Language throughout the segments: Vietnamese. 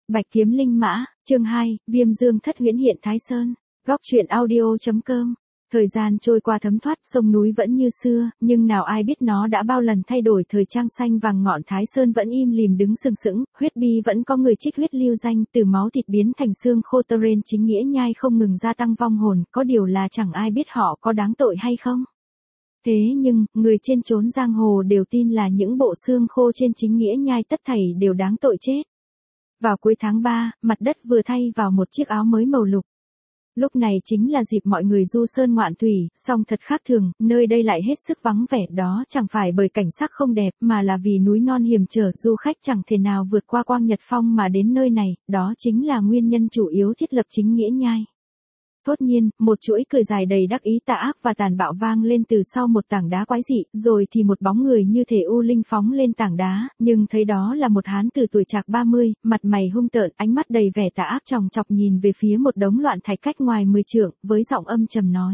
Bạch kiếm linh mã, chương 2, Viêm Dương thất huyễn hiện Thái Sơn. Góc truyện audio.com. Thời gian trôi qua thấm thoát, sông núi vẫn như xưa, nhưng nào ai biết nó đã bao lần thay đổi. Thời trang xanh vàng ngọn Thái Sơn vẫn im lìm đứng sừng sững, huyết bi vẫn có người trích huyết lưu danh, từ máu thịt biến thành xương khô. Terrain chính nghĩa nhai không ngừng gia tăng vong hồn, có điều là chẳng ai biết họ có đáng tội hay không. Thế nhưng, người trên chốn giang hồ đều tin là những bộ xương khô trên chính nghĩa nhai tất thảy đều đáng tội chết. Vào cuối tháng 3, mặt đất vừa thay vào một chiếc áo mới màu lục. Lúc này chính là dịp mọi người du sơn ngoạn thủy, song thật khác thường, nơi đây lại hết sức vắng vẻ. Đó chẳng phải bởi cảnh sắc không đẹp, mà là vì núi non hiểm trở, du khách chẳng thể nào vượt qua Quang Nhật Phong mà đến nơi này, đó chính là nguyên nhân chủ yếu thiết lập chính nghĩa nhai. Thốt nhiên, một chuỗi cười dài đầy đắc ý tà ác và tàn bạo vang lên từ sau một tảng đá quái dị, rồi thì một bóng người như thể u linh phóng lên tảng đá, nhưng thấy đó là một hán tử tuổi trạc 30, mặt mày hung tợn, ánh mắt đầy vẻ tà ác chòng chọc nhìn về phía một đống loạn thạch cách ngoài 10 trượng, với giọng âm trầm nói: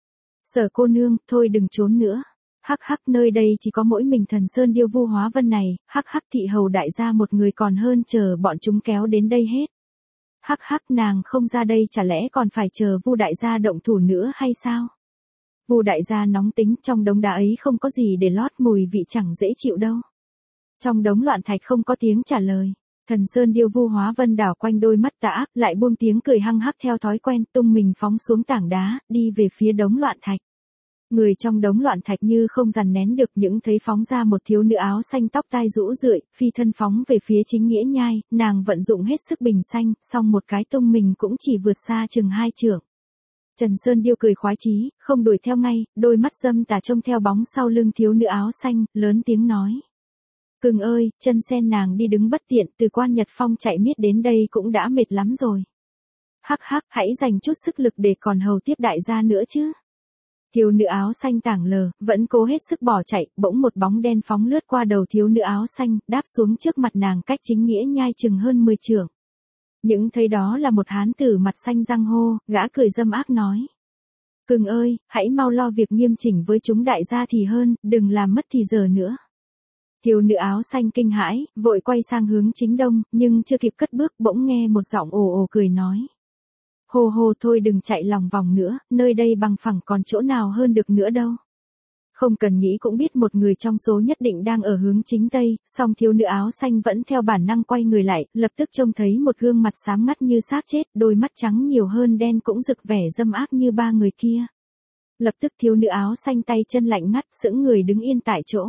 Sở cô nương, thôi đừng trốn nữa. Hắc hắc, nơi đây chỉ có mỗi mình Thần Sơn Điêu Vu Hóa Vân này, hắc hắc, thị hầu đại gia một người còn hơn chờ bọn chúng kéo đến đây hết. Hắc hắc, nàng không ra đây chả lẽ còn phải chờ Vu đại gia động thủ nữa hay sao? Vu đại gia nóng tính, trong đống đá ấy không có gì để lót, mùi vị chẳng dễ chịu đâu. Trong đống loạn thạch không có tiếng trả lời. Thần Sơn Điêu Vu Hóa Vân đảo quanh đôi mắt tà ác, lại buông tiếng cười hăng hắc theo thói quen, tung mình phóng xuống tảng đá, đi về phía đống loạn thạch. Người trong đống loạn thạch như không dằn nén được những thấy phóng ra một thiếu nữ áo xanh tóc tai rũ rượi, phi thân phóng về phía chính nghĩa nhai, nàng vận dụng hết sức bình xanh, song một cái tung mình cũng chỉ vượt xa chừng 2 trượng. Trần Sơn Điêu cười khoái chí, không đuổi theo ngay, đôi mắt dâm tà trông theo bóng sau lưng thiếu nữ áo xanh, lớn tiếng nói: Cưng ơi, chân sen nàng đi đứng bất tiện, từ Quan Nhật Phong chạy miết đến đây cũng đã mệt lắm rồi. Hắc hắc, hãy dành chút sức lực để còn hầu tiếp đại gia nữa chứ. Thiếu nữ áo xanh tảng lờ, vẫn cố hết sức bỏ chạy, bỗng một bóng đen phóng lướt qua đầu thiếu nữ áo xanh, đáp xuống trước mặt nàng cách chính nghĩa nhai chừng hơn 10 trượng. Những thấy đó là một hán tử mặt xanh răng hô, gã cười dâm ác nói: Cưng ơi, hãy mau lo việc nghiêm chỉnh với chúng đại gia thì hơn, đừng làm mất thì giờ nữa. Thiếu nữ áo xanh kinh hãi, vội quay sang hướng chính đông, nhưng chưa kịp cất bước bỗng nghe một giọng ồ ồ cười nói: Hồ hồ, thôi đừng chạy lòng vòng nữa, nơi đây bằng phẳng còn chỗ nào hơn được nữa đâu. Không cần nghĩ cũng biết một người trong số nhất định đang ở hướng chính tây, song thiếu nữ áo xanh vẫn theo bản năng quay người lại, lập tức trông thấy một gương mặt xám ngắt như xác chết, đôi mắt trắng nhiều hơn đen cũng rực vẻ dâm ác như ba người kia. Lập tức thiếu nữ áo xanh tay chân lạnh ngắt, sững người đứng yên tại chỗ.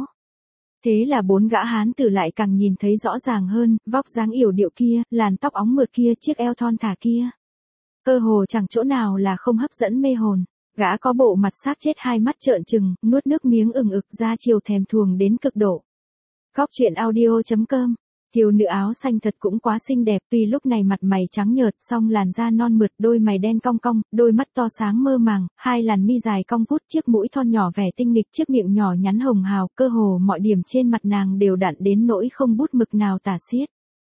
Thế là 4 gã hán tử lại càng nhìn thấy rõ ràng hơn, vóc dáng yểu điệu kia, làn tóc óng mượt kia, chiếc eo thon thả kia. Cơ hồ chẳng chỗ nào là không hấp dẫn mê hồn. Gã có bộ mặt xác chết, hai mắt trợn trừng, nuốt nước miếng ừng ực, ra chiều thèm thuồng đến cực độ. Góc truyện audio.com. Thiếu nữ áo xanh thật cũng quá xinh đẹp, tuy lúc này mặt mày trắng nhợt, song làn da non mượt, đôi mày đen cong cong, đôi mắt to sáng mơ màng, hai làn mi dài cong vút, chiếc mũi thon nhỏ vẻ tinh nghịch, chiếc miệng nhỏ nhắn hồng hào, cơ hồ mọi điểm trên mặt nàng đều đặn đến nỗi không bút mực nào tả xiết.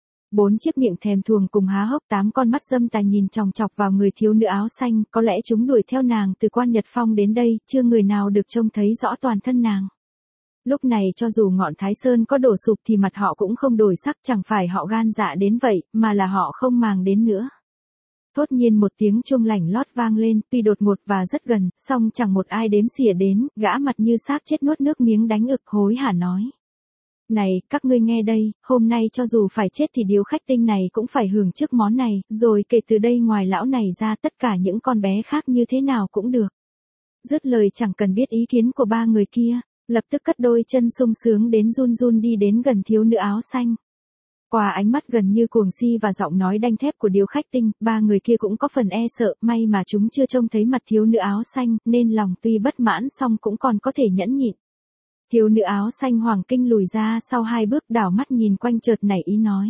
4 chiếc miệng thèm thuồng cùng há hốc, 8 con mắt dâm tà nhìn chòng chọc vào người thiếu nữ áo xanh, có lẽ chúng đuổi theo nàng từ Quan Nhật Phong đến đây, chưa người nào được trông thấy rõ toàn thân nàng. Lúc này cho dù ngọn Thái Sơn có đổ sụp thì mặt họ cũng không đổi sắc, chẳng phải họ gan dạ đến vậy, mà là họ không màng đến nữa. Thốt nhiên một tiếng chuông lảnh lót vang lên, tuy đột ngột và rất gần, song chẳng một ai đếm xỉa đến, gã mặt như xác chết nuốt nước miếng đánh ực hối hả nói: Này, các ngươi nghe đây, hôm nay cho dù phải chết thì điếu khách tinh này cũng phải hưởng trước món này, rồi kể từ đây ngoài lão này ra tất cả những con bé khác như thế nào cũng được. Dứt lời chẳng cần biết ý kiến của ba người kia, lập tức cất đôi chân sung sướng đến run run đi đến gần thiếu nữ áo xanh. Qua ánh mắt gần như cuồng si và giọng nói đanh thép của điếu khách tinh, ba người kia cũng có phần e sợ, may mà chúng chưa trông thấy mặt thiếu nữ áo xanh, nên lòng tuy bất mãn song cũng còn có thể nhẫn nhịn. Thiếu nữ áo xanh hoàng kinh lùi ra sau 2 bước, đảo mắt nhìn quanh chợt nảy ý nói: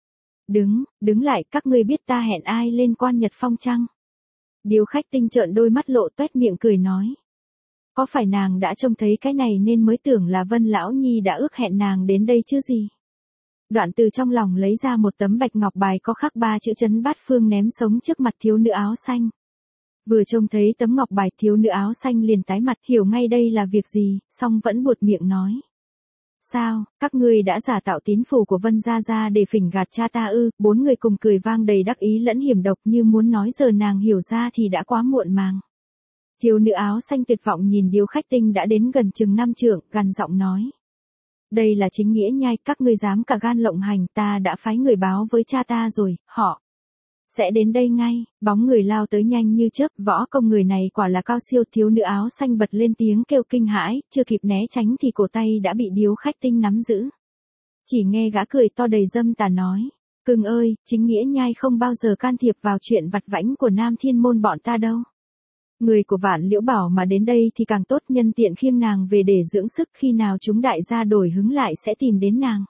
Đứng lại, các ngươi biết ta hẹn ai lên Quan Nhật Phong chăng? Điếu khách tinh trợn đôi mắt lộ toét miệng cười nói: Có phải nàng đã trông thấy cái này nên mới tưởng là Vân Lão Nhi đã ước hẹn nàng đến đây chứ gì? Đoạn từ trong lòng lấy ra một tấm bạch ngọc bài có khắc 3 chữ Trấn Bát Phương ném sống trước mặt thiếu nữ áo xanh. Vừa trông thấy tấm ngọc bài, thiếu nữ áo xanh liền tái mặt, hiểu ngay đây là việc gì, song vẫn buột miệng nói: Sao, các ngươi đã giả tạo tín phù của Vân Gia Gia để phỉnh gạt cha ta ư? Bốn người cùng cười vang đầy đắc ý lẫn hiểm độc, như muốn nói giờ nàng hiểu ra thì đã quá muộn màng. Thiếu nữ áo xanh tuyệt vọng nhìn Điếu Khách Tinh đã đến gần chừng 5 trượng, gằn giọng nói. Đây là Chính Nghĩa Nhai, các ngươi dám cả gan lộng hành, ta đã phái người báo với cha ta rồi, họ sẽ đến đây ngay. Bóng người lao tới nhanh như chớp, võ công người này quả là cao siêu. Thiếu nữ áo xanh bật lên tiếng kêu kinh hãi, chưa kịp né tránh thì cổ tay đã bị Điếu Khách Tinh nắm giữ. Chỉ nghe gã cười to đầy dâm tà nói, Cưng ơi, Chính Nghĩa Nhai không bao giờ can thiệp vào chuyện vặt vãnh của Nam Thiên Môn bọn ta đâu. Người của Vạn Liễu Bảo mà đến đây thì càng tốt, nhân tiện khiêng nàng về để dưỡng sức, khi nào chúng đại gia đổi hứng lại sẽ tìm đến nàng.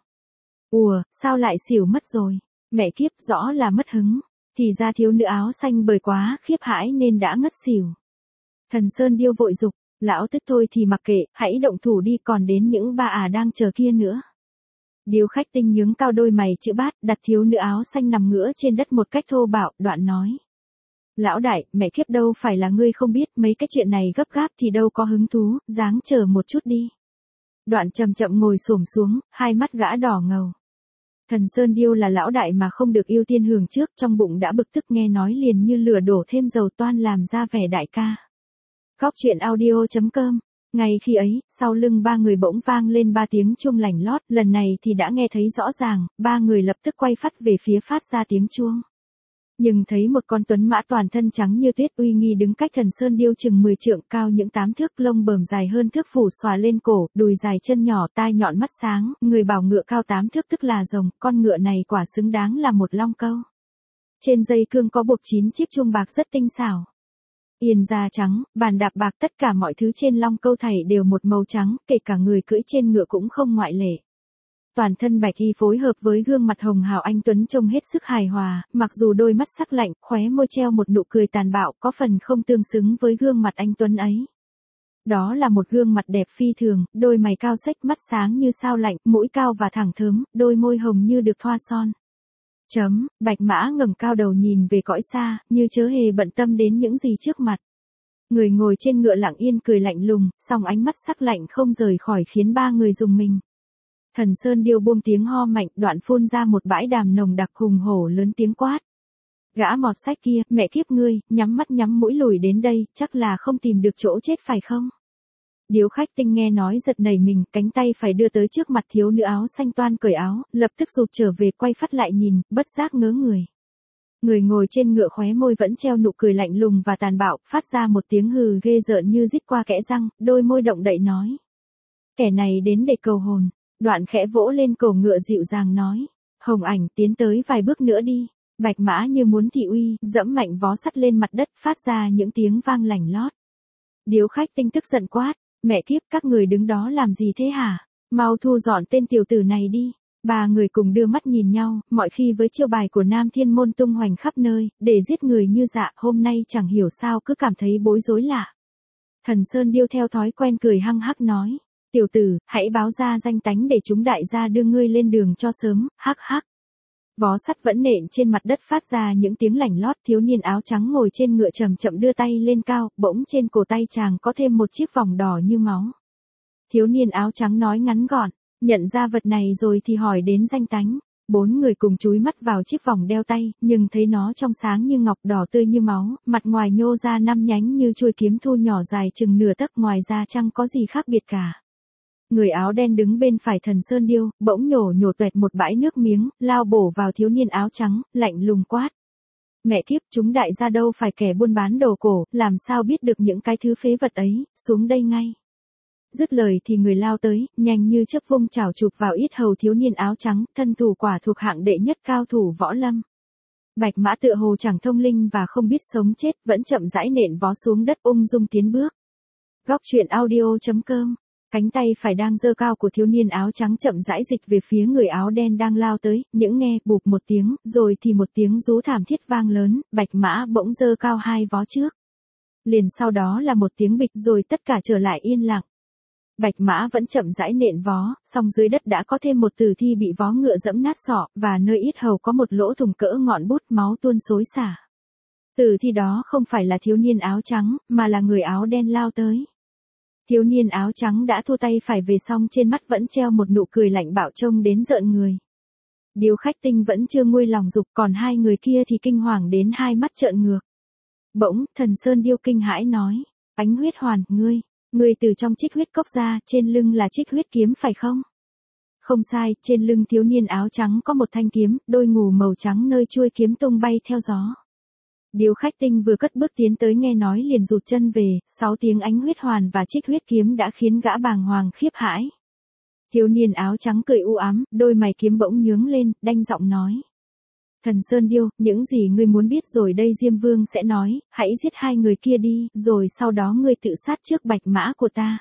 Ùa, sao lại xỉu mất rồi? Mẹ kiếp, rõ là mất hứng. Thì ra thiếu nữ áo xanh bởi quá khiếp hãi nên đã ngất xỉu. Thần Sơn Điêu vội dục, lão tức thôi thì mặc kệ, hãy động thủ đi, còn đến những bà đang chờ kia nữa. Điếu Khách Tinh nhướng cao đôi mày chữ bát, đặt thiếu nữ áo xanh nằm ngửa trên đất một cách thô bạo, đoạn nói. Lão đại, mẹ kiếp đâu phải là ngươi không biết, mấy cái chuyện này gấp gáp thì đâu có hứng thú, dáng chờ một chút đi. Đoạn chậm chậm ngồi xổm xuống, hai mắt gã đỏ ngầu. Thần Sơn Điêu là lão đại mà không được ưu tiên hưởng trước, trong bụng đã bực tức, nghe nói liền như lửa đổ thêm dầu toan làm ra vẻ đại ca. Góc truyện audio.com. Ngay khi ấy, sau lưng ba người bỗng vang lên ba tiếng chuông lành lót, lần này thì đã nghe thấy rõ ràng, ba người lập tức quay phắt về phía phát ra tiếng chuông. Nhưng thấy một con tuấn mã toàn thân trắng như tuyết uy nghi đứng cách Thần Sơn Điêu chừng 10 trượng, cao những 8 thước, lông bờm dài hơn thước phủ xòa lên cổ, đùi dài chân nhỏ, tai nhọn mắt sáng, người bảo ngựa cao 8 thước tức là rồng, con ngựa này quả xứng đáng là một long câu. Trên dây cương có buộc 9 chiếc chuông bạc rất tinh xảo. Yên da trắng, bàn đạp bạc, tất cả mọi thứ trên long câu thảy đều một màu trắng, kể cả người cưỡi trên ngựa cũng không ngoại lệ. Toàn thân bạch y phối hợp với gương mặt hồng hào anh tuấn trông hết sức hài hòa, mặc dù đôi mắt sắc lạnh, khóe môi treo một nụ cười tàn bạo, có phần không tương xứng với gương mặt anh tuấn ấy. Đó là một gương mặt đẹp phi thường, đôi mày cao xếch, mắt sáng như sao lạnh, mũi cao và thẳng thớm, đôi môi hồng như được thoa son. Bạch mã ngẩng cao đầu nhìn về cõi xa, như chớ hề bận tâm đến những gì trước mặt. Người ngồi trên ngựa lặng yên cười lạnh lùng, song ánh mắt sắc lạnh không rời khỏi khiến ba người rùng mình. Thần Sơn Điêu buông tiếng ho mạnh, đoạn phun ra một bãi đàm nồng đặc, hùng hổ lớn tiếng quát. Gã mọt sách kia, mẹ kiếp ngươi, nhắm mắt nhắm mũi lùi đến đây, chắc là không tìm được chỗ chết phải không? Điếu Khách Tinh nghe nói giật nảy mình, cánh tay phải đưa tới trước mặt thiếu nữ áo xanh toan cởi áo, lập tức rụt trở về, quay phắt lại nhìn, bất giác ngớ người. Người ngồi trên ngựa khóe môi vẫn treo nụ cười lạnh lùng và tàn bạo, phát ra một tiếng hừ ghê rợn như rít qua kẽ răng, đôi môi động đậy nói. Kẻ này đến để cầu hồn. Đoạn khẽ vỗ lên cổ ngựa dịu dàng nói. Hồng Ảnh, tiến tới vài bước nữa đi. Bạch mã như muốn thị uy, dẫm mạnh vó sắt lên mặt đất, phát ra những tiếng vang lành lót. Điếu Khách Tinh tức giận quát. Mẹ kiếp, các người đứng đó làm gì thế hả? Mau thu dọn tên tiểu tử này đi. Ba người cùng đưa mắt nhìn nhau, mọi khi với chiêu bài của Nam Thiên Môn tung hoành khắp nơi, để giết người như dạ, hôm nay chẳng hiểu sao cứ cảm thấy bối rối lạ. Thần Sơn Điêu theo thói quen cười hăng hắc nói. Tiểu tử, hãy báo ra danh tánh để chúng đại gia đưa ngươi lên đường cho sớm, hắc hắc. Vó sắt vẫn nện trên mặt đất phát ra những tiếng lành lót, thiếu niên áo trắng ngồi trên ngựa chậm chậm đưa tay lên cao, bỗng trên cổ tay chàng có thêm một chiếc vòng đỏ như máu. Thiếu niên áo trắng nói ngắn gọn, nhận ra vật này rồi thì hỏi đến danh tánh. Bốn người cùng chúi mắt vào chiếc vòng đeo tay, nhưng thấy nó trong sáng như ngọc, đỏ tươi như máu, mặt ngoài nhô ra 5 nhánh như chuôi kiếm thu nhỏ dài chừng nửa tấc, ngoài ra chẳng có gì khác biệt cả. Người áo đen đứng bên phải Thần Sơn Điêu, bỗng nhổ toẹt một bãi nước miếng, lao bổ vào thiếu niên áo trắng, lạnh lùng quát. Mẹ kiếp, chúng đại gia đâu phải kẻ buôn bán đồ cổ, làm sao biết được những cái thứ phế vật ấy, xuống đây ngay. Dứt lời thì người lao tới, nhanh như chớp vung chảo chụp vào yết hầu thiếu niên áo trắng, thân thủ quả thuộc hạng đệ nhất cao thủ võ lâm. Bạch mã tựa hồ chẳng thông linh và không biết sống chết, vẫn chậm rãi nện vó xuống đất, ung dung tiến bước. Góc truyện audio.com. Cánh tay phải đang giơ cao của thiếu niên áo trắng chậm rãi dịch về phía người áo đen đang lao tới, những nghe bụp một tiếng, rồi thì một tiếng rú thảm thiết vang lớn, bạch mã bỗng giơ cao hai vó trước. Liền sau đó là một tiếng bịch, rồi tất cả trở lại yên lặng. Bạch mã vẫn chậm rãi nện vó, song dưới đất đã có thêm một tử thi bị vó ngựa dẫm nát sọ, và nơi yết hầu có một lỗ thủng cỡ ngọn bút, máu tuôn xối xả. Tử thi đó không phải là thiếu niên áo trắng, mà là người áo đen lao tới. Thiếu niên áo trắng đã thu tay phải về xong trên mắt vẫn treo một nụ cười lạnh bạo trông đến rợn người. Điếu khách tinh vẫn chưa nguôi lòng dục, còn hai người kia thì kinh hoàng đến hai mắt trợn ngược. Bỗng, Thần Sơn Điêu kinh hãi nói, Ánh Huyết Hoàn, ngươi từ trong trích huyết cốc ra, trên lưng là trích huyết kiếm phải không? Không sai, trên lưng thiếu niên áo trắng có một thanh kiếm, đôi ngù màu trắng nơi chuôi kiếm tung bay theo gió. Điếu khách tinh vừa cất bước tiến tới nghe nói liền rụt chân về, 6 tiếng Ánh Huyết Hoàn và trích huyết kiếm đã khiến gã bàng hoàng khiếp hãi. Thiếu niên áo trắng cười u ám, đôi mày kiếm bỗng nhướng lên, đanh giọng nói. Thần Sơn Điêu, những gì ngươi muốn biết rồi đây Diêm Vương sẽ nói, hãy giết hai người kia đi, rồi sau đó ngươi tự sát trước bạch mã của ta.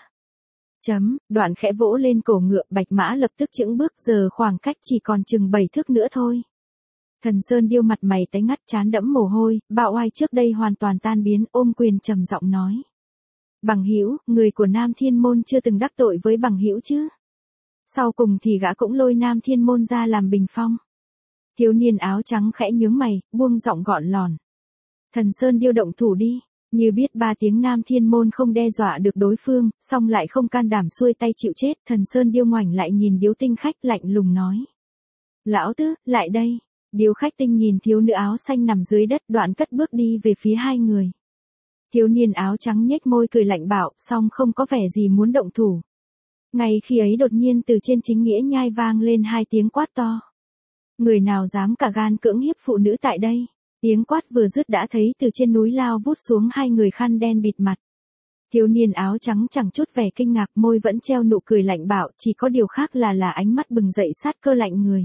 Đoạn khẽ vỗ lên cổ ngựa, bạch mã lập tức chững bước, giờ khoảng cách chỉ còn chừng 7 thước nữa thôi. Thần Sơn Điêu mặt mày tái ngắt, trán đẫm mồ hôi, bạo oai trước đây hoàn toàn tan biến, ôm quyền trầm giọng nói. Bằng hữu, người của Nam Thiên Môn chưa từng đắc tội với bằng hữu chứ? Sau cùng thì gã cũng lôi Nam Thiên Môn ra làm bình phong. Thiếu niên áo trắng khẽ nhướng mày, buông giọng gọn lòn. Thần Sơn Điêu động thủ đi, như biết 3 tiếng Nam Thiên Môn không đe dọa được đối phương, song lại không can đảm xuôi tay chịu chết. Thần Sơn Điêu ngoảnh lại nhìn Điếu Tinh khách lạnh lùng nói. Lão tứ, lại đây. Điếu khách tinh nhìn thiếu nữ áo xanh nằm dưới đất, đoạn cất bước đi về phía hai người. Thiếu niên áo trắng nhếch môi cười lạnh bạo, song không có vẻ gì muốn động thủ. Ngay khi ấy đột nhiên từ trên chính nghĩa nhai vang lên 2 tiếng quát to. Người nào dám cả gan cưỡng hiếp phụ nữ tại đây? Tiếng quát vừa dứt đã thấy từ trên núi lao vút xuống 2 người khăn đen bịt mặt. Thiếu niên áo trắng chẳng chút vẻ kinh ngạc, môi vẫn treo nụ cười lạnh bạo, chỉ có điều khác là ánh mắt bừng dậy sát cơ lạnh người.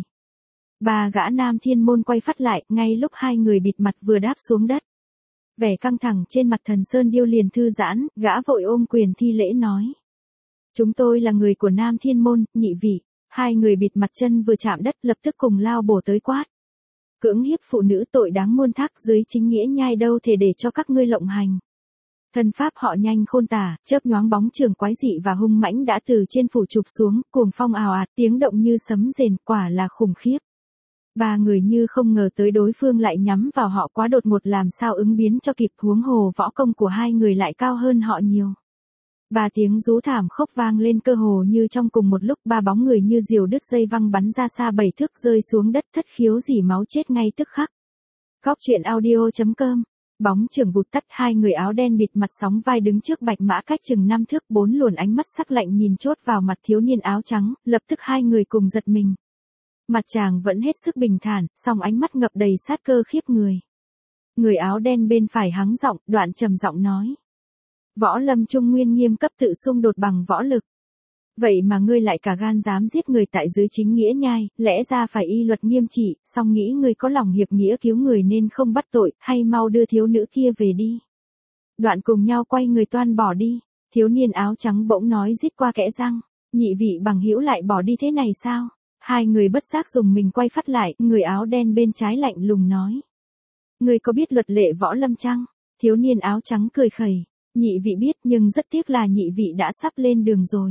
3 gã Nam Thiên Môn quay phát lại, ngay lúc 2 người bịt mặt vừa đáp xuống đất. Vẻ căng thẳng trên mặt Thần Sơn Điêu liền thư giãn, gã vội ôm quyền thi lễ nói. Chúng tôi là người của Nam Thiên Môn, nhị vị. 2 người bịt mặt chân vừa chạm đất lập tức cùng lao bổ tới quát. Cưỡng hiếp phụ nữ tội đáng muôn thác, dưới chính nghĩa nhai đâu thể để cho các ngươi lộng hành. Thân pháp họ nhanh khôn tả, chớp nhoáng bóng trường quái dị và hung mãnh đã từ trên phủ chụp xuống, cuồng phong ào ạt, tiếng động như sấm rền, quả là khủng khiếp. 3 người như không ngờ tới đối phương lại nhắm vào họ quá đột ngột, làm sao ứng biến cho kịp, huống hồ võ công của 2 người lại cao hơn họ nhiều. 3 tiếng rú thảm khốc vang lên cơ hồ như trong cùng một lúc, 3 bóng người như diều đứt dây văng bắn ra xa 7 thước rơi xuống đất thất khiếu rỉ máu chết ngay tức khắc. Góc truyện audio.com. Bóng chưởng vụt tắt, 2 người áo đen bịt mặt sóng vai đứng trước bạch mã cách chừng 5 thước, 4 luồn ánh mắt sắc lạnh nhìn chốt vào mặt thiếu niên áo trắng, lập tức 2 người cùng giật mình. Mặt chàng vẫn hết sức bình thản, song ánh mắt ngập đầy sát cơ khiếp người. Người áo đen bên phải hắng giọng, đoạn trầm giọng nói. Võ lâm trung nguyên nghiêm cấp tự xung đột bằng võ lực. Vậy mà ngươi lại cả gan dám giết người tại dưới chính nghĩa nhai, lẽ ra phải y luật nghiêm trị, song nghĩ ngươi có lòng hiệp nghĩa cứu người nên không bắt tội, hay mau đưa thiếu nữ kia về đi. Đoạn cùng nhau quay người toan bỏ đi, thiếu niên áo trắng bỗng nói rít qua kẽ răng, nhị vị bằng hữu lại bỏ đi thế này sao? 2 người bất giác dùng mình quay phát lại, người áo đen bên trái lạnh lùng nói. Ngươi có biết luật lệ võ lâm chăng? Thiếu niên áo trắng cười khẩy. Nhị vị biết, nhưng rất tiếc là nhị vị đã sắp lên đường rồi.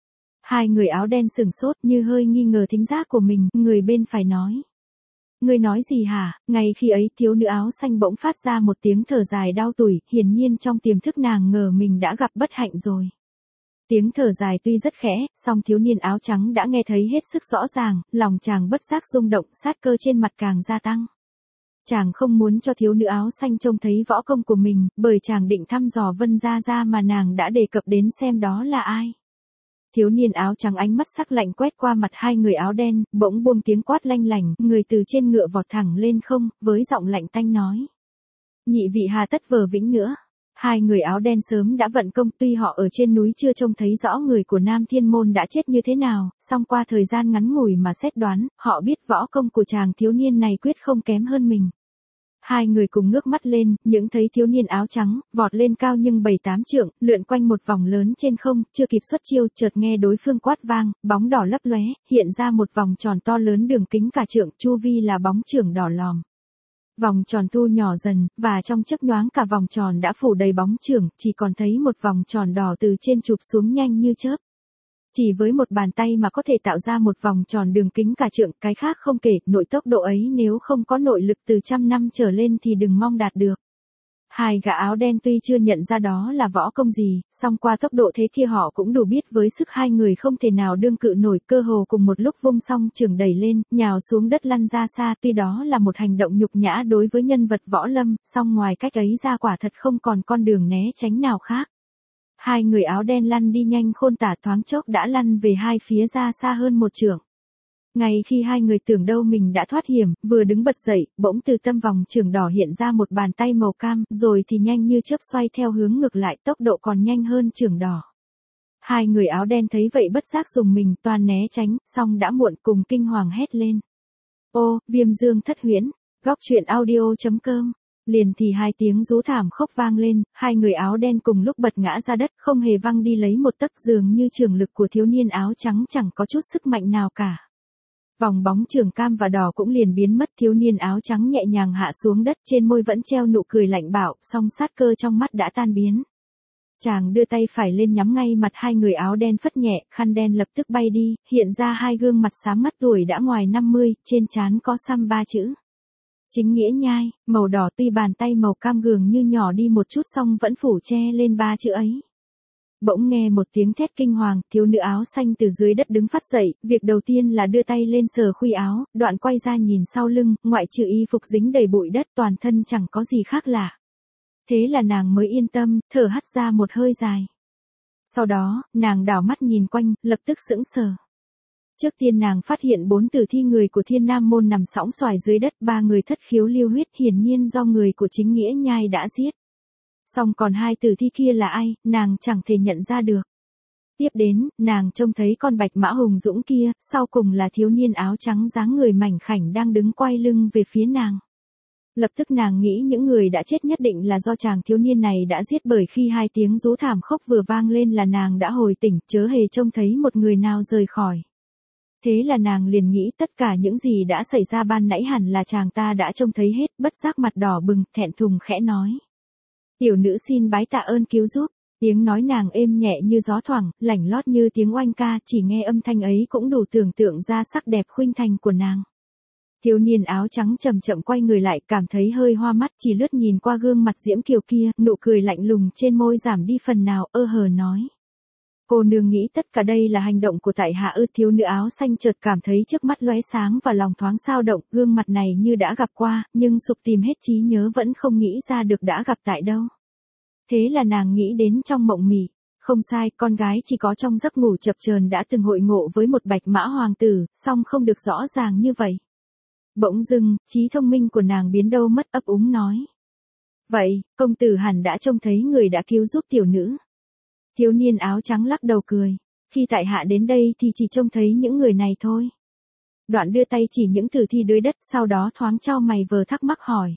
2 người áo đen sừng sốt như hơi nghi ngờ thính giác của mình, người bên phải nói. Ngươi nói gì hả? Ngay khi ấy thiếu nữ áo xanh bỗng phát ra một tiếng thở dài đau tủi, hiển nhiên trong tiềm thức nàng ngờ mình đã gặp bất hạnh rồi. Tiếng thở dài tuy rất khẽ, song thiếu niên áo trắng đã nghe thấy hết sức rõ ràng, lòng chàng bất giác rung động, sát cơ trên mặt càng gia tăng. Chàng không muốn cho thiếu nữ áo xanh trông thấy võ công của mình, bởi chàng định thăm dò Vân Gia Gia mà nàng đã đề cập đến xem đó là ai. Thiếu niên áo trắng ánh mắt sắc lạnh quét qua mặt 2 người áo đen, bỗng buông tiếng quát lanh lảnh, người từ trên ngựa vọt thẳng lên không, với giọng lạnh tanh nói. Nhị vị hà tất vờ vĩnh nữa. 2 người áo đen sớm đã vận công, tuy họ ở trên núi chưa trông thấy rõ người của Nam Thiên Môn đã chết như thế nào, song qua thời gian ngắn ngủi mà xét đoán, họ biết võ công của chàng thiếu niên này quyết không kém hơn mình. 2 người cùng ngước mắt lên, những thấy thiếu niên áo trắng, vọt lên cao nhưng 7-8 trượng, lượn quanh một vòng lớn trên không, chưa kịp xuất chiêu, chợt nghe đối phương quát vang, bóng đỏ lấp lóe, hiện ra một vòng tròn to lớn đường kính cả trượng, chu vi là bóng chưởng đỏ lòm. Vòng tròn thu nhỏ dần, và trong chớp nhoáng cả vòng tròn đã phủ đầy bóng chưởng, chỉ còn thấy một vòng tròn đỏ từ trên chụp xuống nhanh như chớp. Chỉ với một bàn tay mà có thể tạo ra một vòng tròn đường kính cả trượng, cái khác không kể, nội tốc độ ấy nếu không có nội lực từ 100 năm trở lên thì đừng mong đạt được. Hai gã áo đen tuy chưa nhận ra đó là võ công gì, song qua tốc độ thế kia họ cũng đủ biết với sức hai người không thể nào đương cự nổi, cơ hồ cùng một lúc vung song trường đẩy lên, nhào xuống đất lăn ra xa. Tuy đó là một hành động nhục nhã đối với nhân vật võ lâm, song ngoài cách ấy ra quả thật không còn con đường né tránh nào khác. Hai người áo đen lăn đi nhanh khôn tả, thoáng chốc đã lăn về hai phía ra xa hơn một trượng. Ngay khi hai người tưởng đâu mình đã thoát hiểm, vừa đứng bật dậy, bỗng từ tâm vòng trường đỏ hiện ra một bàn tay màu cam, rồi thì nhanh như chớp xoay theo hướng ngược lại, tốc độ còn nhanh hơn trường đỏ. Hai người áo đen thấy vậy bất giác dùng mình, toàn né tránh, song đã muộn, cùng kinh hoàng hét lên. Ô, Viêm Dương thất huyễn, góc truyện audio.com. Liền thì hai tiếng rú thảm khốc vang lên, hai người áo đen cùng lúc bật ngã ra đất, không hề văng đi lấy một tấc, dường như trường lực của thiếu niên áo trắng chẳng có chút sức mạnh nào cả. Vòng bóng trường cam và đỏ cũng liền biến mất, thiếu niên áo trắng nhẹ nhàng hạ xuống đất, trên môi vẫn treo nụ cười lạnh bạo, song sát cơ trong mắt đã tan biến. Chàng đưa tay phải lên nhắm ngay mặt hai người áo đen, phất nhẹ, khăn đen lập tức bay đi, hiện ra hai gương mặt xám ngắt tuổi đã ngoài 50, trên trán có xăm 3 chữ. Chính nghĩa nhai, màu đỏ, tuy bàn tay màu cam gường như nhỏ đi một chút song vẫn phủ che lên 3 chữ ấy. Bỗng nghe một tiếng thét kinh hoàng, thiếu nữ áo xanh từ dưới đất đứng phát dậy, việc đầu tiên là đưa tay lên sờ khuy áo, đoạn quay ra nhìn sau lưng, ngoại trừ y phục dính đầy bụi đất toàn thân chẳng có gì khác lạ. Thế là nàng mới yên tâm, thở hắt ra một hơi dài. Sau đó, nàng đảo mắt nhìn quanh, lập tức sững sờ. Trước tiên nàng phát hiện 4 tử thi người của Thiên Nam môn nằm sõng xoài dưới đất, 3 người thất khiếu lưu huyết, hiển nhiên do người của chính nghĩa nhai đã giết. Song còn 2 tử thi kia là ai, nàng chẳng thể nhận ra được. Tiếp đến, nàng trông thấy con bạch mã hùng dũng kia, sau cùng là thiếu niên áo trắng dáng người mảnh khảnh đang đứng quay lưng về phía nàng. Lập tức nàng nghĩ những người đã chết nhất định là do chàng thiếu niên này đã giết, bởi khi hai tiếng rú thảm khốc vừa vang lên là nàng đã hồi tỉnh, chớ hề trông thấy một người nào rời khỏi. Thế là nàng liền nghĩ tất cả những gì đã xảy ra ban nãy hẳn là chàng ta đã trông thấy hết, bất giác mặt đỏ bừng, thẹn thùng khẽ nói. Tiểu nữ xin bái tạ ơn cứu giúp. Tiếng nói nàng êm nhẹ như gió thoảng, lảnh lót như tiếng oanh ca, chỉ nghe âm thanh ấy cũng đủ tưởng tượng ra sắc đẹp khuynh thành của nàng. Thiếu niên áo trắng chậm chậm quay người lại, cảm thấy hơi hoa mắt, chỉ lướt nhìn qua gương mặt diễm kiều kia, nụ cười lạnh lùng trên môi giảm đi phần nào, ơ hờ nói. Cô nương nghĩ tất cả đây là hành động của tại hạ ư? Thiếu nữ áo xanh chợt cảm thấy trước mắt lóe sáng và lòng thoáng xao động, gương mặt này như đã gặp qua, nhưng sục tìm hết trí nhớ vẫn không nghĩ ra được đã gặp tại đâu. Thế là nàng nghĩ đến trong mộng mị. Không sai, con gái chỉ có trong giấc ngủ chập chờn đã từng hội ngộ với một bạch mã hoàng tử, song không được rõ ràng như vậy. Bỗng dưng, trí thông minh của nàng biến đâu mất, ấp úng nói. Vậy, công tử hẳn đã trông thấy người đã cứu giúp tiểu nữ. Thiếu niên áo trắng lắc đầu cười. Khi tại hạ đến đây thì chỉ trông thấy những người này thôi. Đoạn đưa tay chỉ những tử thi dưới đất, sau đó thoáng chau mày vờ thắc mắc hỏi.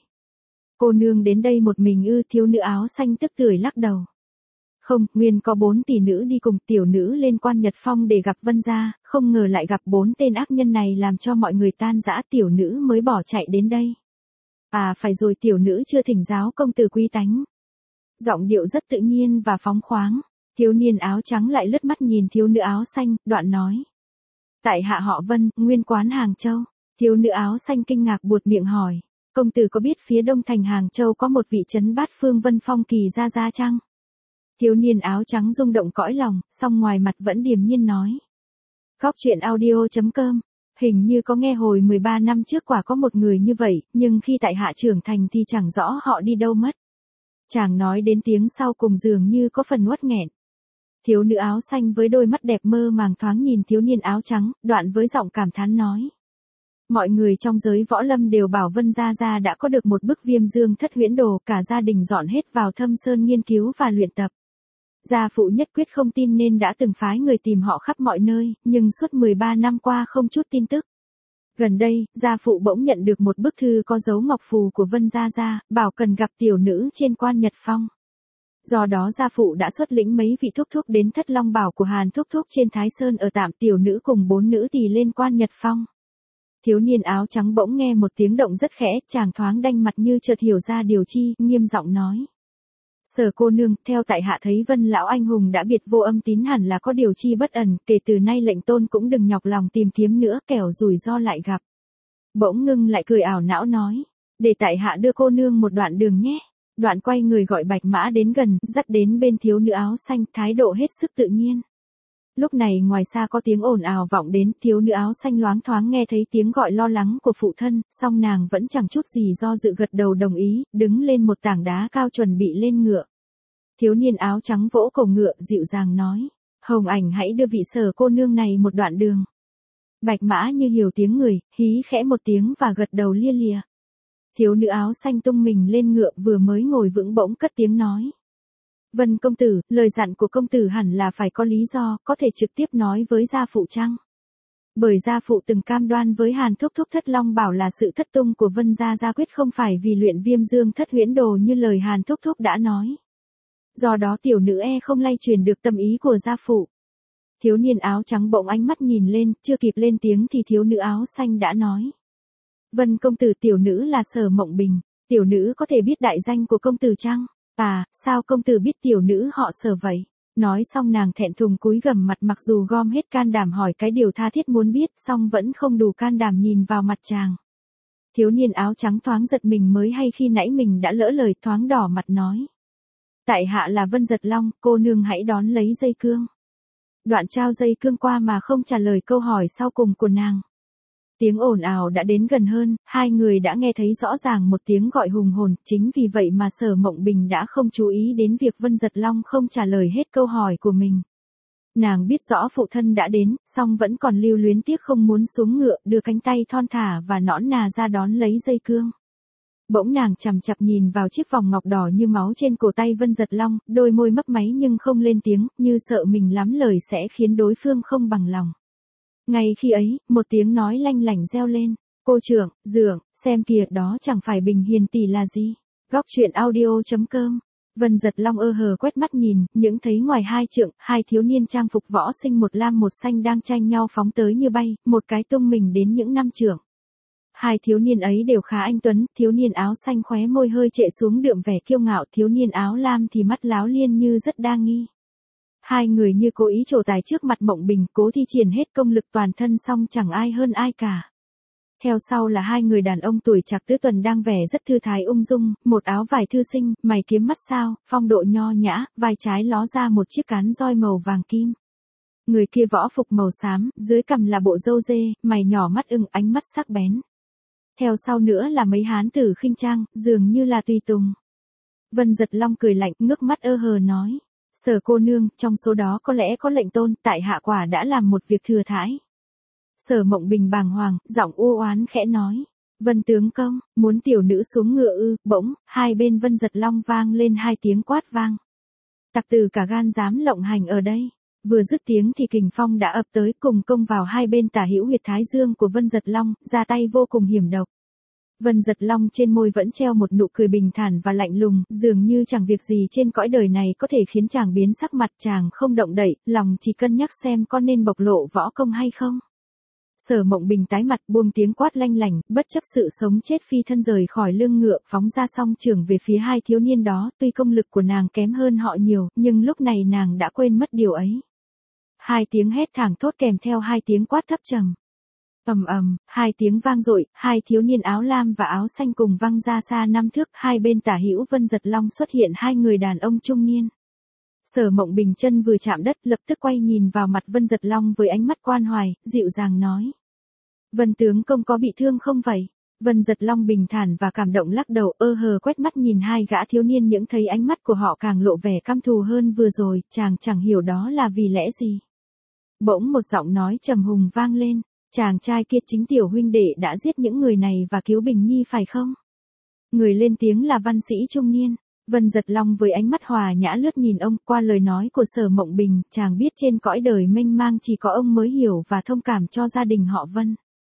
Cô nương đến đây một mình ư? Thiếu nữ áo xanh tức tưởi lắc đầu. Không, nguyên có 4 tỷ nữ đi cùng, tiểu nữ lên Quan Nhật Phong để gặp Vân gia, không ngờ lại gặp 4 tên ác nhân này làm cho mọi người tan rã, tiểu nữ mới bỏ chạy đến đây. À phải rồi, tiểu nữ chưa thỉnh giáo công tử quý tánh. Giọng điệu rất tự nhiên và phóng khoáng. Thiếu niên áo trắng lại lướt mắt nhìn thiếu nữ áo xanh, đoạn nói. Tại hạ họ Vân, nguyên quán Hàng Châu. Thiếu nữ áo xanh kinh ngạc buột miệng hỏi. Công tử có biết phía đông thành Hàng Châu có một vị trấn Bát Phương Vân Phong Kỳ gia chăng? Thiếu niên áo trắng rung động cõi lòng, song ngoài mặt vẫn điềm nhiên nói. Góc truyện audio.com. Hình như có nghe hồi 13 năm trước quả có một người như vậy, nhưng khi tại hạ trưởng thành thì chẳng rõ họ đi đâu mất. Chàng nói đến tiếng sau cùng dường như có phần uất nghẹn. Thiếu nữ áo xanh với đôi mắt đẹp mơ màng thoáng nhìn thiếu niên áo trắng, đoạn với giọng cảm thán nói. Mọi người trong giới võ lâm đều bảo Vân gia đã có được một bức Viêm Dương thất huyễn đồ, cả gia đình dọn hết vào Thâm Sơn nghiên cứu và luyện tập. Gia phụ nhất quyết không tin nên đã từng phái người tìm họ khắp mọi nơi, nhưng suốt 13 năm qua không chút tin tức. Gần đây, gia phụ bỗng nhận được một bức thư có dấu ngọc phù của Vân gia, bảo cần gặp tiểu nữ trên Quan Nhật Phong. Do đó gia phụ đã xuất lĩnh mấy vị thúc thúc đến Thất Long Bảo của Hàn thúc thúc trên Thái Sơn ở tạm, tiểu nữ cùng 4 nữ tỳ lên Quan Nhật Phong. Thiếu niên áo trắng bỗng nghe một tiếng động rất khẽ, chàng thoáng đanh mặt như chợt hiểu ra điều chi, nghiêm giọng nói. Sở cô nương, theo tại hạ thấy Vân lão anh hùng đã biệt vô âm tín, hẳn là có điều chi bất ẩn, kể từ nay lệnh tôn cũng đừng nhọc lòng tìm kiếm nữa, kẻo rủi ro lại gặp. Bỗng ngưng lại cười ảo não nói. Để tại hạ đưa cô nương một đoạn đường nhé. Đoạn quay người gọi Bạch Mã đến gần, dắt đến bên thiếu nữ áo xanh, thái độ hết sức tự nhiên. Lúc này ngoài xa có tiếng ồn ào vọng đến, thiếu nữ áo xanh loáng thoáng nghe thấy tiếng gọi lo lắng của phụ thân, song nàng vẫn chẳng chút gì do dự gật đầu đồng ý, đứng lên một tảng đá cao chuẩn bị lên ngựa. Thiếu niên áo trắng vỗ cổ ngựa, dịu dàng nói, Hồng Ảnh hãy đưa vị Sở cô nương này một đoạn đường. Bạch Mã như hiểu tiếng người, hí khẽ một tiếng và gật đầu lia lịa. Thiếu nữ áo xanh tung mình lên ngựa, vừa mới ngồi vững bỗng cất tiếng nói. Vân công tử, lời dặn của công tử hẳn là phải có lý do, có thể trực tiếp nói với gia phụ chăng? Bởi gia phụ từng cam đoan với Hàn Thúc Thúc Thất Long bảo là sự thất tung của Vân gia quyết không phải vì luyện Viêm Dương Thất Huyễn Đồ như lời Hàn Thúc Thúc đã nói. Do đó tiểu nữ không lay truyền được tâm ý của gia phụ. Thiếu niên áo trắng bỗng ánh mắt nhìn lên, chưa kịp lên tiếng thì thiếu nữ áo xanh đã nói. Vân công tử, tiểu nữ là Sở Mộng Bình, tiểu nữ có thể biết đại danh của công tử chăng? À, sao công tử biết tiểu nữ họ Sở vậy? Nói xong nàng thẹn thùng cúi gằm mặt, mặc dù gom hết can đảm hỏi cái điều tha thiết muốn biết, song vẫn không đủ can đảm nhìn vào mặt chàng. Thiếu niên áo trắng thoáng giật mình mới hay khi nãy mình đã lỡ lời, thoáng đỏ mặt nói. Tại hạ là Vân Giật Long, cô nương hãy đón lấy dây cương. Đoạn trao dây cương qua mà không trả lời câu hỏi sau cùng của nàng. Tiếng ồn ào đã đến gần hơn, hai người đã nghe thấy rõ ràng một tiếng gọi hùng hồn, chính vì vậy mà Sở Mộng Bình đã không chú ý đến việc Vân Giật Long không trả lời hết câu hỏi của mình. Nàng biết rõ phụ thân đã đến, song vẫn còn lưu luyến tiếc không muốn xuống ngựa, đưa cánh tay thon thả và nõn nà ra đón lấy dây cương. Bỗng nàng chằm chặp nhìn vào chiếc vòng ngọc đỏ như máu trên cổ tay Vân Giật Long, đôi môi mấp máy nhưng không lên tiếng, như sợ mình lắm lời sẽ khiến đối phương không bằng lòng. Ngay khi ấy, một tiếng nói lanh lảnh reo lên, cô trưởng, dượng, xem kìa, đó chẳng phải Bình Hiền tỷ là gì. Góc truyện audio.com. Vân Giật Long hờ quét mắt nhìn, những thấy ngoài hai trượng, hai thiếu niên trang phục võ sinh một lam một xanh đang tranh nhau phóng tới như bay, một cái tung mình đến những năm trượng. Hai thiếu niên ấy đều khá anh tuấn, thiếu niên áo xanh khóe môi hơi trệ xuống đượm vẻ kiêu ngạo, thiếu niên áo lam thì mắt láo liên như rất đa nghi. Hai người như cố ý trổ tài trước mặt Mộng Bình, cố thi triển hết công lực toàn thân song chẳng ai hơn ai cả. Theo sau là hai người đàn ông tuổi trạc tứ tuần đang vẻ rất thư thái ung dung, một áo vải thư sinh, mày kiếm mắt sao, phong độ nho nhã, vai trái ló ra một chiếc cán roi màu vàng kim. Người kia võ phục màu xám, dưới cằm là bộ râu dê, mày nhỏ mắt ưng, ánh mắt sắc bén. Theo sau nữa là mấy hán tử khinh trang, dường như là tùy tùng. Vân Giật Long cười lạnh, ngước mắt hờ nói. Sở cô nương, trong số đó có lẽ có lệnh tôn, tại hạ quả đã làm một việc thừa thãi. Sở Mộng Bình bàng hoàng, giọng u oán khẽ nói. Vân tướng công, muốn tiểu nữ xuống ngựa ư? Bỗng, hai bên Vân Giật Long vang lên hai tiếng quát vang. Tặc tử cả gan dám lộng hành ở đây. Vừa dứt tiếng thì kình phong đã ập tới, cùng công vào hai bên tả hữu huyệt thái dương của Vân Giật Long, ra tay vô cùng hiểm độc. Vân Giật Long trên môi vẫn treo một nụ cười bình thản và lạnh lùng, dường như chẳng việc gì trên cõi đời này có thể khiến chàng biến sắc mặt, chàng không động đậy, lòng chỉ cân nhắc xem có nên bộc lộ võ công hay không. Sở Mộng Bình tái mặt, buông tiếng quát lanh lảnh, bất chấp sự sống chết phi thân rời khỏi lưng ngựa, phóng ra song trường về phía hai thiếu niên đó, tuy công lực của nàng kém hơn họ nhiều, nhưng lúc này nàng đã quên mất điều ấy. Hai tiếng hét thảng thốt kèm theo hai tiếng quát thấp trầm. Ầm ầm, hai tiếng vang dội, hai thiếu niên áo lam và áo xanh cùng văng ra xa 5 thước, hai bên tả hữu Vân Giật Long xuất hiện hai người đàn ông trung niên. Sở Mộng Bình chân vừa chạm đất, lập tức quay nhìn vào mặt Vân Giật Long với ánh mắt quan hoài, dịu dàng nói. Vân tướng công có bị thương không vậy? Vân Giật Long bình thản và cảm động lắc đầu, hờ quét mắt nhìn hai gã thiếu niên, những thấy ánh mắt của họ càng lộ vẻ căm thù hơn vừa rồi, chàng chẳng hiểu đó là vì lẽ gì. Bỗng một giọng nói trầm hùng vang lên. Chàng trai kia chính tiểu huynh đệ đã giết những người này và cứu Bình Nhi phải không? Người lên tiếng là văn sĩ trung niên. Vân Giật Long với ánh mắt hòa nhã lướt nhìn ông, qua lời nói của Sở Mộng Bình, chàng biết trên cõi đời mênh mang chỉ có ông mới hiểu và thông cảm cho gia đình họ Vân.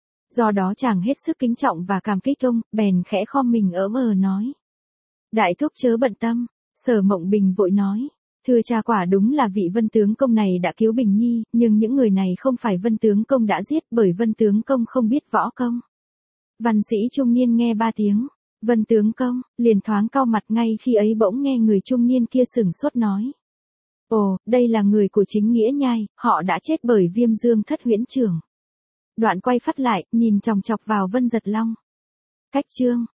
Do đó chàng hết sức kính trọng và cảm kích ông, bèn khẽ khom mình nói. Đại thúc chớ bận tâm. Sở Mộng Bình vội nói. Thưa cha, quả đúng là vị Vân tướng công này đã cứu Bình Nhi, nhưng những người này không phải Vân tướng công đã giết, bởi Vân tướng công không biết võ công. Văn sĩ trung niên nghe ba tiếng Vân tướng công, liền thoáng cau mặt, ngay khi ấy bỗng nghe người trung niên kia sửng sốt nói. Ồ, đây là người của chính Nghĩa Nhai, họ đã chết bởi Viêm Dương Thất Huyễn Trưởng. Đoạn quay phát lại, nhìn chòng chọc vào Vân Giật Long. Cách chương